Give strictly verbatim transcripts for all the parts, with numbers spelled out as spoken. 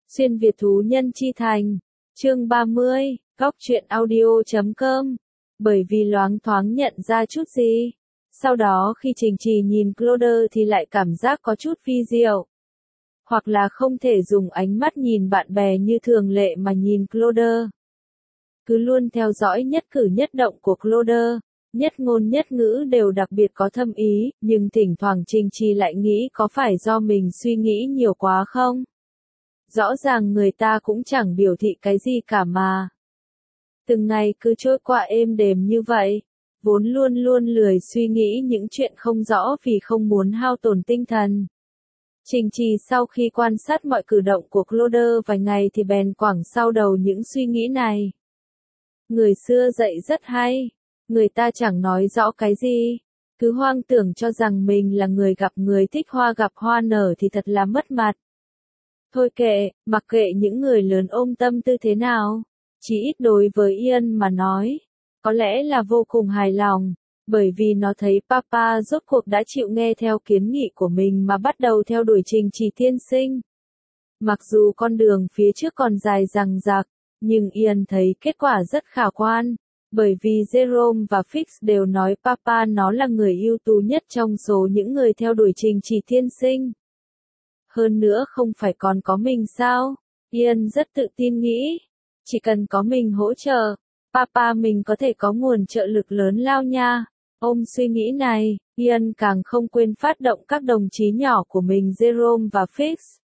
Xuyên Việt thú nhân chi thành. Chương ba mươi, góc truyện audio chấm com. Bởi vì loáng thoáng nhận ra chút gì. Sau đó khi Trình Trì nhìn Cloder thì lại cảm giác có chút vi diệu. Hoặc là không thể dùng ánh mắt nhìn bạn bè như thường lệ mà nhìn Cloder. Cứ luôn theo dõi nhất cử nhất động của Cloder, nhất ngôn nhất ngữ đều đặc biệt có thâm ý, nhưng thỉnh thoảng Trình Trì lại nghĩ có phải do mình suy nghĩ nhiều quá không? Rõ ràng người ta cũng chẳng biểu thị cái gì cả mà. Từng ngày cứ trôi qua êm đềm như vậy, vốn luôn luôn lười suy nghĩ những chuyện không rõ vì không muốn hao tổn tinh thần. Trình Trì sau khi quan sát mọi cử động của Cloder vài ngày thì bèn quẳng sau đầu những suy nghĩ này. Người xưa dạy rất hay, người ta chẳng nói rõ cái gì, cứ hoang tưởng cho rằng mình là người gặp người thích hoa gặp hoa nở thì thật là mất mặt. Thôi kệ, mặc kệ những người lớn ôm tâm tư thế nào, chỉ ít đối với Ian mà nói, có lẽ là vô cùng hài lòng, bởi vì nó thấy Papa rốt cuộc đã chịu nghe theo kiến nghị của mình mà bắt đầu theo đuổi Trình Trì tiên sinh. Mặc dù con đường phía trước còn dài dằng dặc, nhưng Ian thấy kết quả rất khả quan, bởi vì Jerome và Fix đều nói Papa nó là người ưu tú nhất trong số những người theo đuổi Trình Trì tiên sinh. Hơn nữa không phải còn có mình sao? Ian rất tự tin nghĩ. Chỉ cần có mình hỗ trợ, Papa mình có thể có nguồn trợ lực lớn lao nha. Ôm suy nghĩ này, Ian càng không quên phát động các đồng chí nhỏ của mình Jerome và Fix.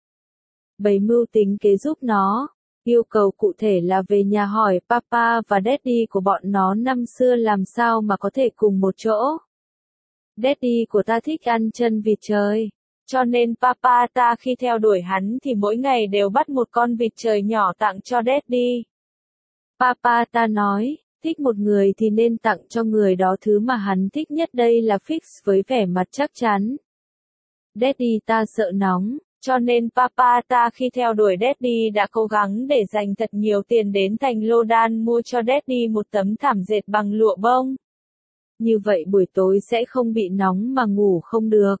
Bày mưu tính kế giúp nó. Yêu cầu cụ thể là về nhà hỏi Papa và Daddy của bọn nó năm xưa làm sao mà có thể cùng một chỗ. Daddy của ta thích ăn chân vịt trời. Cho nên Papa ta khi theo đuổi hắn thì mỗi ngày đều bắt một con vịt trời nhỏ tặng cho Daddy. Papa ta nói, thích một người thì nên tặng cho người đó thứ mà hắn thích nhất, đây là Fix với vẻ mặt chắc chắn. Daddy ta sợ nóng, cho nên Papa ta khi theo đuổi Daddy đã cố gắng để dành thật nhiều tiền đến thành Lodan mua cho Daddy một tấm thảm dệt bằng lụa bông. Như vậy buổi tối sẽ không bị nóng mà ngủ không được.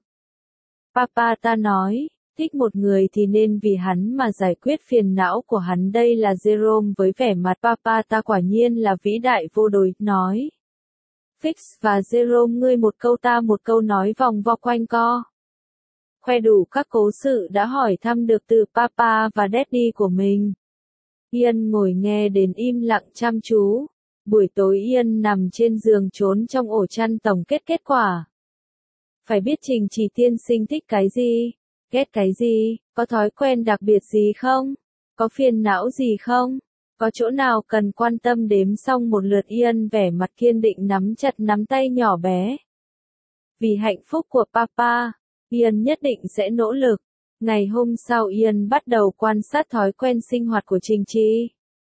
Papa ta nói, thích một người thì nên vì hắn mà giải quyết phiền não của hắn, đây là Jerome với vẻ mặt Papa ta quả nhiên là vĩ đại vô đối, nói. Fix và Jerome ngươi một câu ta một câu nói vòng vo quanh co. Khoe đủ các cố sự đã hỏi thăm được từ Papa và Daddy của mình. Ian ngồi nghe đến im lặng chăm chú. Buổi tối Ian nằm trên giường trốn trong ổ chăn tổng kết kết quả. Phải biết Trình Trì tiên sinh thích cái gì, ghét cái gì, có thói quen đặc biệt gì không, có phiền não gì không, có chỗ nào cần quan tâm, đếm xong một lượt Ian vẻ mặt kiên định nắm chặt nắm tay nhỏ bé. Vì hạnh phúc của Papa, Ian nhất định sẽ nỗ lực. Ngày hôm sau Ian bắt đầu quan sát thói quen sinh hoạt của Trình Trì,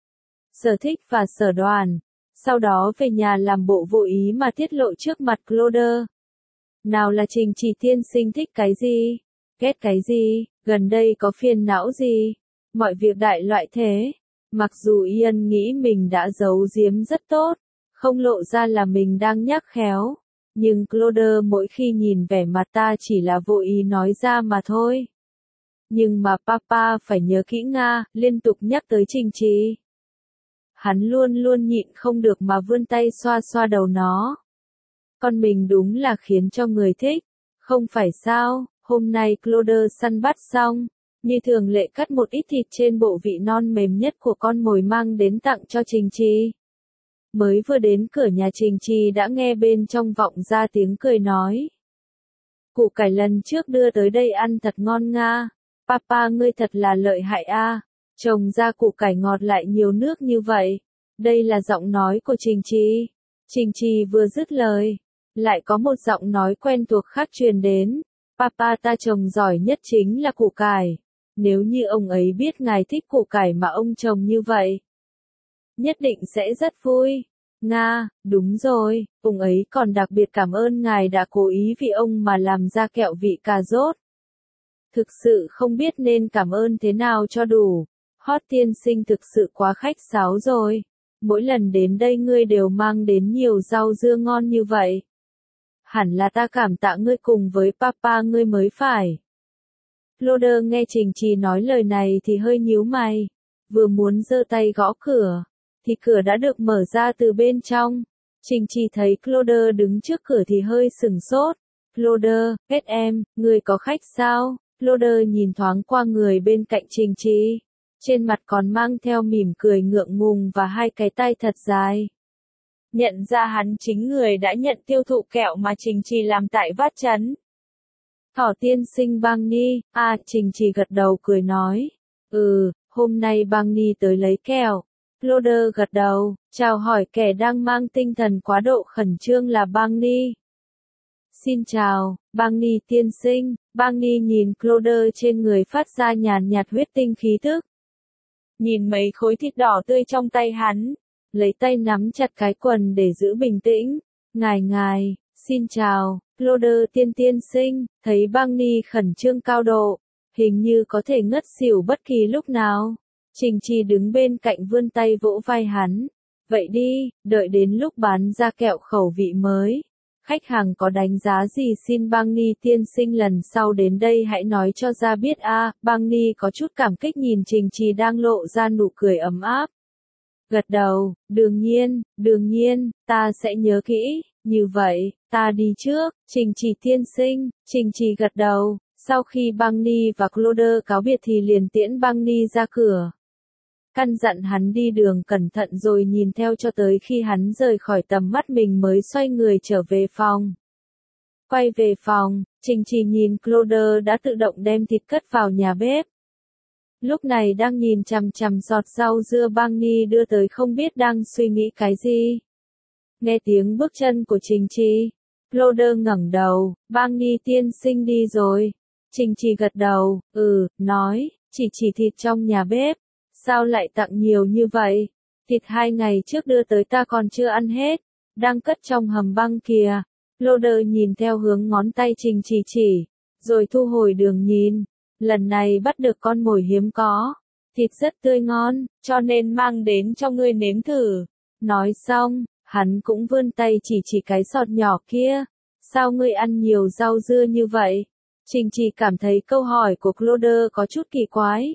sở thích và sở đoàn, sau đó về nhà làm bộ vô ý mà tiết lộ trước mặt Cloder. Nào là Trình Trì tiên sinh thích cái gì, ghét cái gì, gần đây có phiền não gì, mọi việc đại loại thế. Mặc dù Ian nghĩ mình đã giấu giếm rất tốt, không lộ ra là mình đang nhắc khéo, nhưng Cloder mỗi khi nhìn vẻ mặt ta chỉ là vô ý nói ra mà thôi. Nhưng mà Papa phải nhớ kỹ Nga, liên tục nhắc tới Trình Trì. Hắn luôn luôn nhịn không được mà vươn tay xoa xoa đầu nó. Con mình đúng là khiến cho người thích, không phải sao? Hôm nay Cloder săn bắt xong, như thường lệ cắt một ít thịt trên bộ vị non mềm nhất của con mồi mang đến tặng cho Trình Trì. Mới vừa đến cửa nhà Trình Trì đã nghe bên trong vọng ra tiếng cười nói. Củ cải lần trước đưa tới đây ăn thật ngon nga, Papa ngươi thật là lợi hại a, trồng ra củ cải ngọt lại nhiều nước như vậy. Đây là giọng nói của Trình Trì. Trình Trì vừa dứt lời, lại có một giọng nói quen thuộc khác truyền đến. Papa ta trồng giỏi nhất chính là củ cải. Nếu như ông ấy biết ngài thích củ cải mà ông trồng như vậy, nhất định sẽ rất vui. Nga, đúng rồi, ông ấy còn đặc biệt cảm ơn ngài đã cố ý vì ông mà làm ra kẹo vị cà rốt. Thực sự không biết nên cảm ơn thế nào cho đủ. Hot tiên sinh thực sự quá khách sáo rồi. Mỗi lần đến đây ngươi đều mang đến nhiều rau dưa ngon như vậy. Hẳn là ta cảm tạ ngươi cùng với Papa ngươi mới phải. Cloder nghe Trình Trì nói lời này thì hơi nhíu mày. Vừa muốn giơ tay gõ cửa, thì cửa đã được mở ra từ bên trong. Trình Trì thấy Cloder đứng trước cửa thì hơi sửng sốt. Cloder, kết em, người có khách sao? Cloder nhìn thoáng qua người bên cạnh Trình Trì. Trên mặt còn mang theo mỉm cười ngượng ngùng và hai cái tay thật dài. Nhận ra hắn chính người đã nhận tiêu thụ kẹo mà Trình Trì làm tại Vát Trấn. Thỏ tiên sinh Bang Ni, à, Trình Trì gật đầu cười nói. Ừ, hôm nay Bang Ni tới lấy kẹo. Cloder gật đầu, chào hỏi kẻ đang mang tinh thần quá độ khẩn trương là Bang Ni. Xin chào, Bang Ni tiên sinh. Bang Ni nhìn Cloder trên người phát ra nhàn nhạt huyết tinh khí tức. Nhìn mấy khối thịt đỏ tươi trong tay hắn, lấy tay nắm chặt cái quần để giữ bình tĩnh. Ngài ngài, xin chào, Cloder tiên tiên sinh, thấy Bang Ni khẩn trương cao độ, hình như có thể ngất xỉu bất kỳ lúc nào. Trình Trì đứng bên cạnh vươn tay vỗ vai hắn. Vậy đi, đợi đến lúc bán ra kẹo khẩu vị mới. Khách hàng có đánh giá gì xin Bang Ni tiên sinh lần sau đến đây hãy nói cho ra biết a. À, Bang Ni có chút cảm kích nhìn Trình Trì đang lộ ra nụ cười ấm áp. Gật đầu, đương nhiên, đương nhiên, ta sẽ nhớ kỹ, như vậy, ta đi trước, Trình Trì tiên sinh. Trình Trì gật đầu, sau khi Bang Ni và Cloder cáo biệt thì liền tiễn Bang Ni ra cửa. Căn dặn hắn đi đường cẩn thận rồi nhìn theo cho tới khi hắn rời khỏi tầm mắt mình mới xoay người trở về phòng. Quay về phòng, Trình Trì nhìn Cloder đã tự động đem thịt cất vào nhà bếp. Lúc này đang nhìn chằm chằm giọt rau dưa Bang Ni đưa tới không biết đang suy nghĩ cái gì. Nghe tiếng bước chân của Trình Trì, Cloder ngẩng đầu, Bang Ni tiên sinh đi rồi. Trình Trì gật đầu, ừ, nói, chỉ chỉ thịt trong nhà bếp. Sao lại tặng nhiều như vậy? Thịt hai ngày trước đưa tới ta còn chưa ăn hết, đang cất trong hầm băng kìa. Cloder nhìn theo hướng ngón tay Trình Trì chỉ, rồi thu hồi đường nhìn. Lần này bắt được con mồi hiếm có, thịt rất tươi ngon, cho nên mang đến cho ngươi nếm thử. Nói xong, hắn cũng vươn tay chỉ chỉ cái sọt nhỏ kia. Sao ngươi ăn nhiều rau dưa như vậy? Trình Trì cảm thấy câu hỏi của Cloder có chút kỳ quái.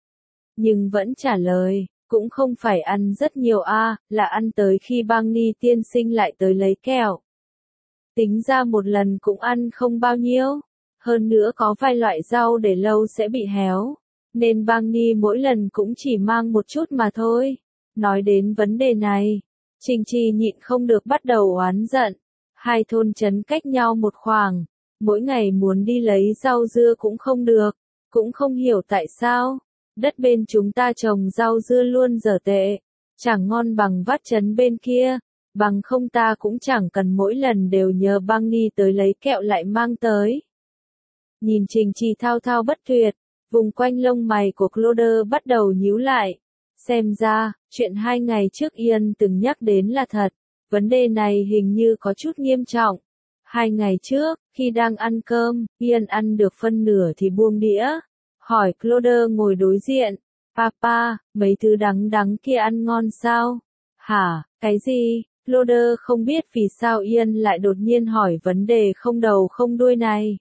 Nhưng vẫn trả lời, cũng không phải ăn rất nhiều a, à, là ăn tới khi Bang Ni tiên sinh lại tới lấy kẹo. Tính ra một lần cũng ăn không bao nhiêu, hơn nữa có vài loại rau để lâu sẽ bị héo, nên Bang Ni mỗi lần cũng chỉ mang một chút mà thôi. Nói đến vấn đề này, Trình Trì nhịn không được bắt đầu oán giận. Hai thôn trấn cách nhau một khoảng, mỗi ngày muốn đi lấy rau dưa cũng không được, cũng không hiểu tại sao. Đất bên chúng ta trồng rau dưa luôn dở tệ, chẳng ngon bằng Vát Trấn bên kia, bằng không ta cũng chẳng cần mỗi lần đều nhờ Bang Ni tới lấy kẹo lại mang tới. Nhìn Trình Trì thao thao bất tuyệt, vùng quanh lông mày của Cloder bắt đầu nhíu lại. Xem ra, chuyện hai ngày trước Ian từng nhắc đến là thật, vấn đề này hình như có chút nghiêm trọng. Hai ngày trước, khi đang ăn cơm, Ian ăn được phân nửa thì buông đĩa. Hỏi Cloder ngồi đối diện, Papa, mấy thứ đắng đắng kia ăn ngon sao? Hả, cái gì? Cloder không biết vì sao Ian lại đột nhiên hỏi vấn đề không đầu không đuôi này.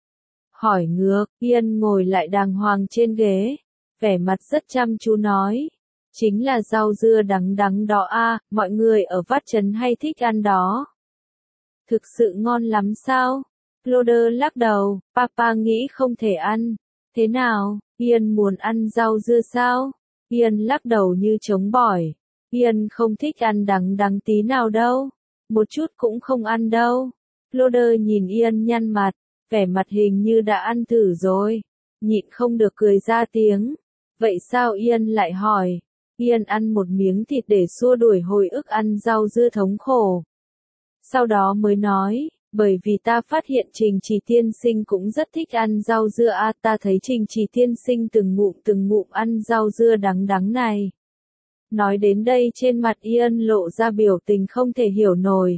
Hỏi ngược, Ian ngồi lại đàng hoàng trên ghế, vẻ mặt rất chăm chú nói. Chính là rau dưa đắng đắng đó a, à, mọi người ở Vát Trấn hay thích ăn đó. Thực sự ngon lắm sao? Cloder lắc đầu, Papa nghĩ không thể ăn. Thế nào, Ian muốn ăn rau dưa sao? Ian lắc đầu như chống bỏi. Ian không thích ăn đắng đắng tí nào đâu. Một chút cũng không ăn đâu. Cloder nhìn Ian nhăn mặt, vẻ mặt hình như đã ăn thử rồi. Nhịn không được cười ra tiếng. Vậy sao Ian lại hỏi? Ian ăn một miếng thịt để xua đuổi hồi ức ăn rau dưa thống khổ. Sau đó mới nói. Bởi vì ta phát hiện Trình Trì tiên sinh cũng rất thích ăn rau dưa a, à, ta thấy Trình Trì tiên sinh từng ngụm từng ngụm ăn rau dưa đắng đắng này. Nói đến đây trên mặt Ian lộ ra biểu tình không thể hiểu nổi.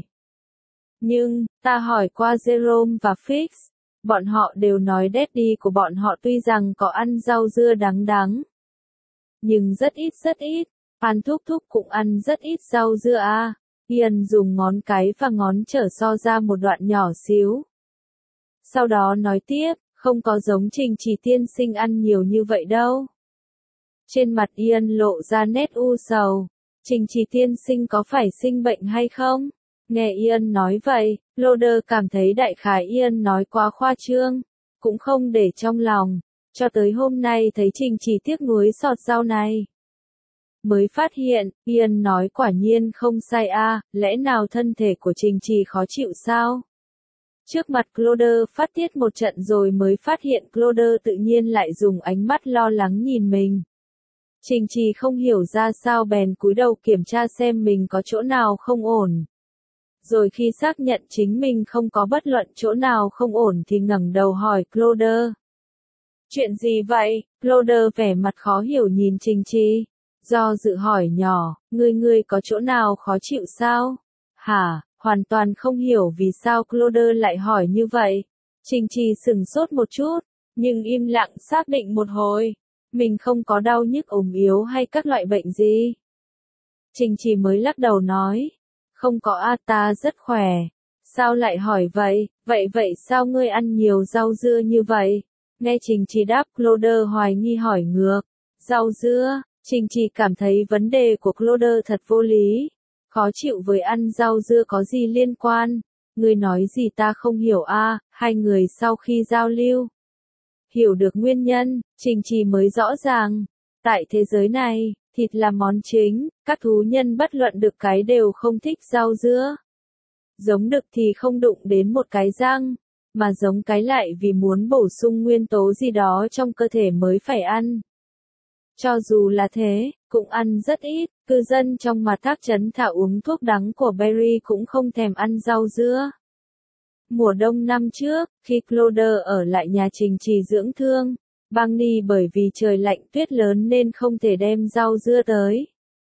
Nhưng, ta hỏi qua Jerome và Fix, bọn họ đều nói daddy của bọn họ tuy rằng có ăn rau dưa đắng đắng, nhưng rất ít rất ít, Phan thúc thúc cũng ăn rất ít rau dưa a. À. Ian dùng ngón cái và ngón trở so ra một đoạn nhỏ xíu. Sau đó nói tiếp, Không có giống Trình Trì tiên sinh ăn nhiều như vậy đâu. Trên mặt Ian lộ ra nét u sầu. Trình Trì tiên sinh có phải sinh bệnh hay không? Nghe Ian nói vậy, Cloder cảm thấy đại khái Ian nói quá khoa trương, cũng không để trong lòng, cho tới hôm nay thấy Trình Trì tiếc nuối sọt rau này. Mới phát hiện, Ian nói quả nhiên không sai a, à, lẽ nào thân thể của Trình Trì khó chịu sao? Trước mặt Cloder phát tiết một trận rồi mới phát hiện Cloder tự nhiên lại dùng ánh mắt lo lắng nhìn mình. Trình Trì không hiểu ra sao bèn cúi đầu kiểm tra xem mình có chỗ nào không ổn. Rồi khi xác nhận chính mình không có bất luận chỗ nào không ổn thì ngẩng đầu hỏi Cloder. Chuyện gì vậy? Cloder vẻ mặt khó hiểu nhìn Trình Trì. Do dự hỏi nhỏ, ngươi ngươi có chỗ nào khó chịu sao? Hả? Hoàn toàn không hiểu vì sao Cloder lại hỏi như vậy. Trình Trì sửng sốt một chút, nhưng im lặng xác định một hồi. Mình không có đau nhức ốm yếu hay các loại bệnh gì. Trình Trì mới lắc đầu nói. Không có a, ta rất khỏe. Sao lại hỏi vậy? Vậy vậy sao ngươi ăn nhiều rau dưa như vậy? Nghe Trình Trì đáp, Cloder hoài nghi hỏi ngược. Rau dưa? Trình Trì cảm thấy vấn đề của Cloder thật vô lý. Khó chịu với ăn rau dưa có gì liên quan? Ngươi nói gì ta không hiểu a? À? Hai người sau khi giao lưu, hiểu được nguyên nhân, Trình Trì mới rõ ràng. Tại thế giới này, thịt là món chính, các thú nhân bất luận được cái đều không thích rau dưa. Giống đực thì không đụng đến một cái răng, mà giống cái lại vì muốn bổ sung nguyên tố gì đó trong cơ thể mới phải ăn. Cho dù là thế, cũng ăn rất ít, cư dân trong mà thác trấn thảo uống thuốc đắng của Berry cũng không thèm ăn rau dưa. Mùa đông năm trước, khi Cloder ở lại nhà Trình Trì dưỡng thương, Barney bởi vì trời lạnh tuyết lớn nên không thể đem rau dưa tới.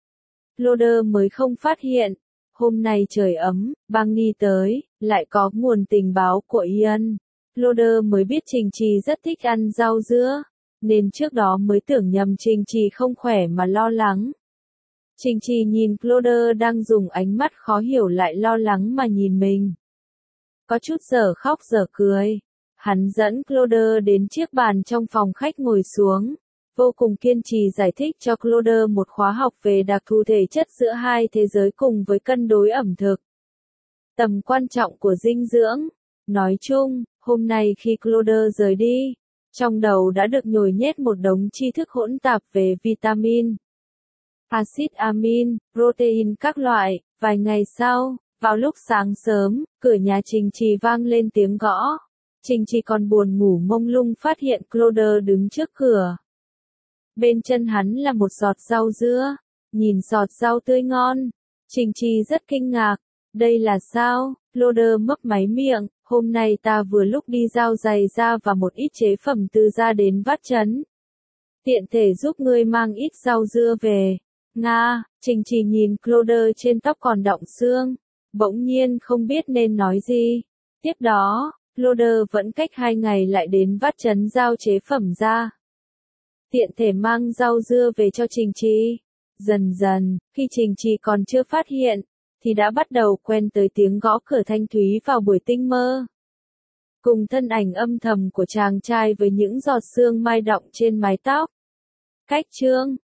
Cloder mới không phát hiện, hôm nay trời ấm, Barney tới, lại có nguồn tình báo của Ian. Cloder mới biết Trình Trì rất thích ăn rau dưa, nên trước đó mới tưởng nhầm Trình Trì không khỏe mà lo lắng. Trình Trì nhìn Cloder đang dùng ánh mắt khó hiểu lại lo lắng mà nhìn mình. Có chút giờ khóc giờ cười. Hắn dẫn Cloder đến chiếc bàn trong phòng khách ngồi xuống, vô cùng kiên trì giải thích cho Cloder một khóa học về đặc thù thể chất giữa hai thế giới cùng với cân đối ẩm thực. Tầm quan trọng của dinh dưỡng. Nói chung, hôm nay khi Cloder rời đi, trong đầu đã được nhồi nhét một đống tri thức hỗn tạp về vitamin, axit amin, protein các loại. Vài ngày sau, vào lúc sáng sớm, cửa nhà Trình Trì vang lên tiếng gõ. Trình Trì còn buồn ngủ mông lung phát hiện Cloder đứng trước cửa. Bên chân hắn là một giọt rau dưa. Nhìn giọt rau tươi ngon, Trình Trì rất kinh ngạc. Đây là sao? Cloder mấp máy miệng. Hôm nay ta vừa lúc đi giao giày da và một ít chế phẩm từ da đến vắt trấn. Tiện thể giúp ngươi mang ít rau dưa về. Nga, Trình Trì nhìn Cloder trên tóc còn đọng xương. Bỗng nhiên không biết nên nói gì. Tiếp đó, Cloder vẫn cách hai ngày lại đến vắt trấn giao chế phẩm ra. Tiện thể mang rau dưa về cho Trình Trì. Dần dần, khi Trình Trì còn chưa phát hiện, thì đã bắt đầu quen tới tiếng gõ cửa thanh thúy vào buổi tinh mơ. Cùng thân ảnh âm thầm của chàng trai với những giọt sương mai đọng trên mái tóc. Cách chương